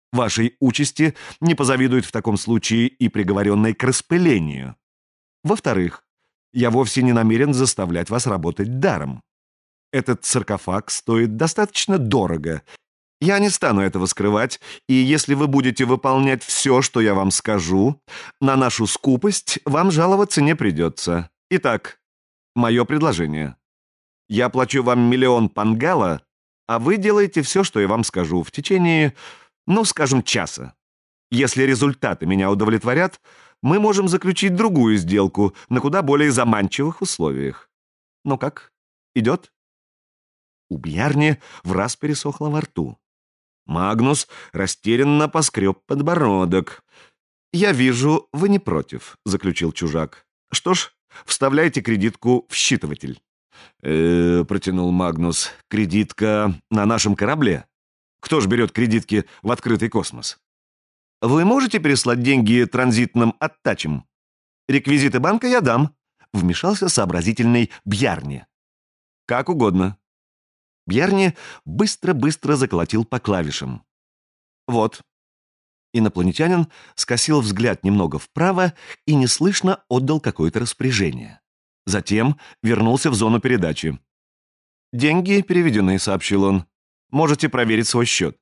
Вашей участи не позавидует в таком случае и приговоренный к распылению. Во-вторых, я вовсе не намерен заставлять вас работать даром. Этот саркофаг стоит достаточно дорого. Я не стану этого скрывать, и если вы будете выполнять все, что я вам скажу, на нашу скупость вам жаловаться не придется. Итак, мое предложение. Я плачу вам 1 000 000 пангала, а вы делаете все, что я вам скажу, в течение, ну, скажем, часа. Если результаты меня удовлетворят, мы можем заключить другую сделку на куда более заманчивых условиях. Ну как, идет?» У Бьярни враз пересохло во рту. Магнус растерянно поскреб подбородок. «Я вижу, вы не против», — заключил чужак. «Что ж, вставляйте кредитку в считыватель». Протянул Магнус. «Кредитка на нашем корабле? Кто ж берет кредитки в открытый космос?» «Вы можете переслать деньги транзитным оттачем? Реквизиты банка я дам», — вмешался сообразительный Бьярни. «Как угодно». Бьярни быстро-быстро заколотил по клавишам. «Вот». Инопланетянин скосил взгляд немного вправо и неслышно отдал какое-то распоряжение. Затем вернулся в зону передачи. «Деньги переведены», — сообщил он. «Можете проверить свой счет».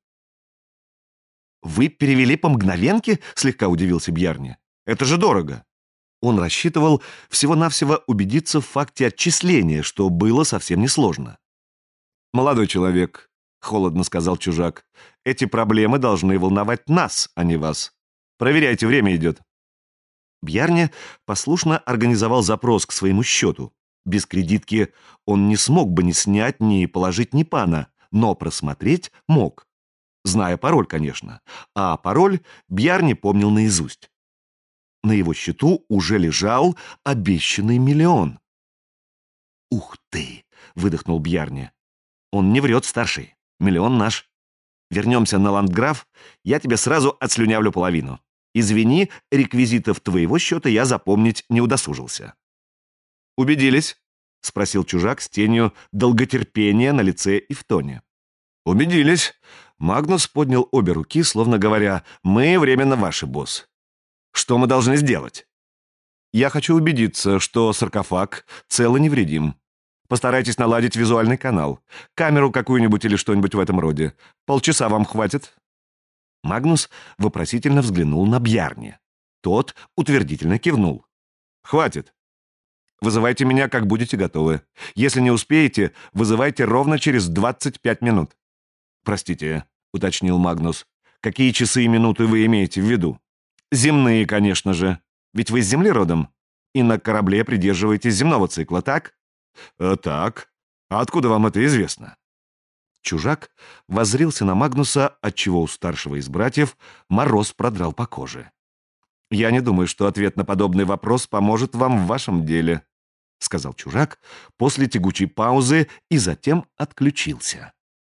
«Вы перевели по мгновенке?» — слегка удивился Бьярни. «Это же дорого». Он рассчитывал всего-навсего убедиться в факте отчисления, что было совсем несложно. «Молодой человек», — холодно сказал чужак, — «эти проблемы должны волновать нас, а не вас. Проверяйте, время идет». Бьярни послушно организовал запрос к своему счету. Без кредитки он не смог бы ни снять, ни положить ни пана, но просмотреть мог. Зная пароль, конечно. А пароль Бьярни помнил наизусть. На его счету уже лежал обещанный 1 000 000. «Ух ты!» — выдохнул Бьярни. «Он не врет, старший. 1 000 000 наш. Вернемся на Ландграф, я тебе сразу отслюнявлю половину. Извини, реквизитов твоего счета я запомнить не удосужился». «Убедились?» — спросил чужак с тенью долготерпения на лице и в тоне. «Убедились». Магнус поднял обе руки, словно говоря: «Мы временно ваши, босс. Что мы должны сделать?» «Я хочу убедиться, что саркофаг цел и невредим. Постарайтесь наладить визуальный канал. Камеру какую-нибудь или что-нибудь в этом роде. Полчаса вам хватит?» Магнус вопросительно взглянул на Бьярни. Тот утвердительно кивнул. «Хватит. Вызывайте меня, как будете готовы. Если не успеете, вызывайте ровно через 25 минут». «Простите», — уточнил Магнус, — «какие часы и минуты вы имеете в виду?» «Земные, конечно же. Ведь вы с Земли родом. И на корабле придерживаетесь земного цикла, так?» «Так. А откуда вам это известно?» Чужак воззрился на Магнуса, отчего у старшего из братьев мороз продрал по коже. «Я не думаю, что ответ на подобный вопрос поможет вам в вашем деле», — сказал чужак после тягучей паузы и затем отключился.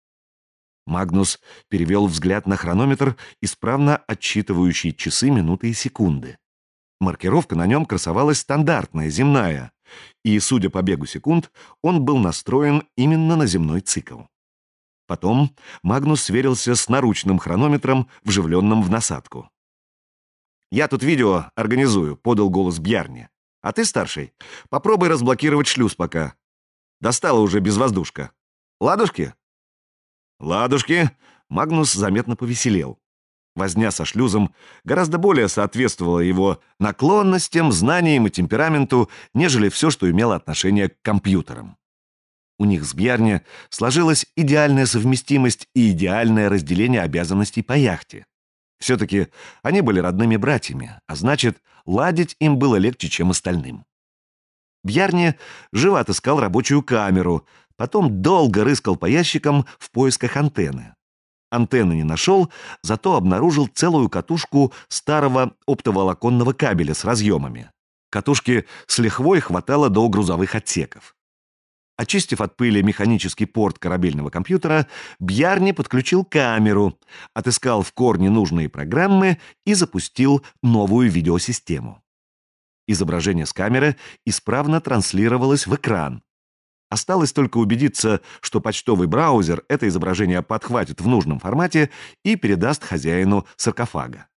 Магнус перевел взгляд на хронометр, исправно отсчитывающий часы, минуты и секунды. Маркировка на нем красовалась стандартная, земная, и, судя по бегу секунд, он был настроен именно на земной цикл. Потом Магнус сверился с наручным хронометром, вживленным в насадку. «Я тут видео организую», — подал голос Бьярни. «А ты, старший, попробуй разблокировать шлюз пока. Достала уже безвоздушка. Ладушки?» «Ладушки!» — Магнус заметно повеселел. Возня со шлюзом гораздо более соответствовала его наклонностям, знаниям и темпераменту, нежели все, что имело отношение к компьютерам. У них с Бьярни сложилась идеальная совместимость и идеальное разделение обязанностей по яхте. Все-таки они были родными братьями, а значит, ладить им было легче, чем остальным. Бьярни живо отыскал рабочую камеру, потом долго рыскал по ящикам в поисках антенны. Антенны не нашел, зато обнаружил целую катушку старого оптоволоконного кабеля с разъемами. Катушки с лихвой хватало до грузовых отсеков. Очистив от пыли механический порт корабельного компьютера, Бьярни подключил камеру, отыскал в корне нужные программы и запустил новую видеосистему. Изображение с камеры исправно транслировалось в экран. Осталось только убедиться, что почтовый браузер это изображение подхватит в нужном формате и передаст хозяину саркофага.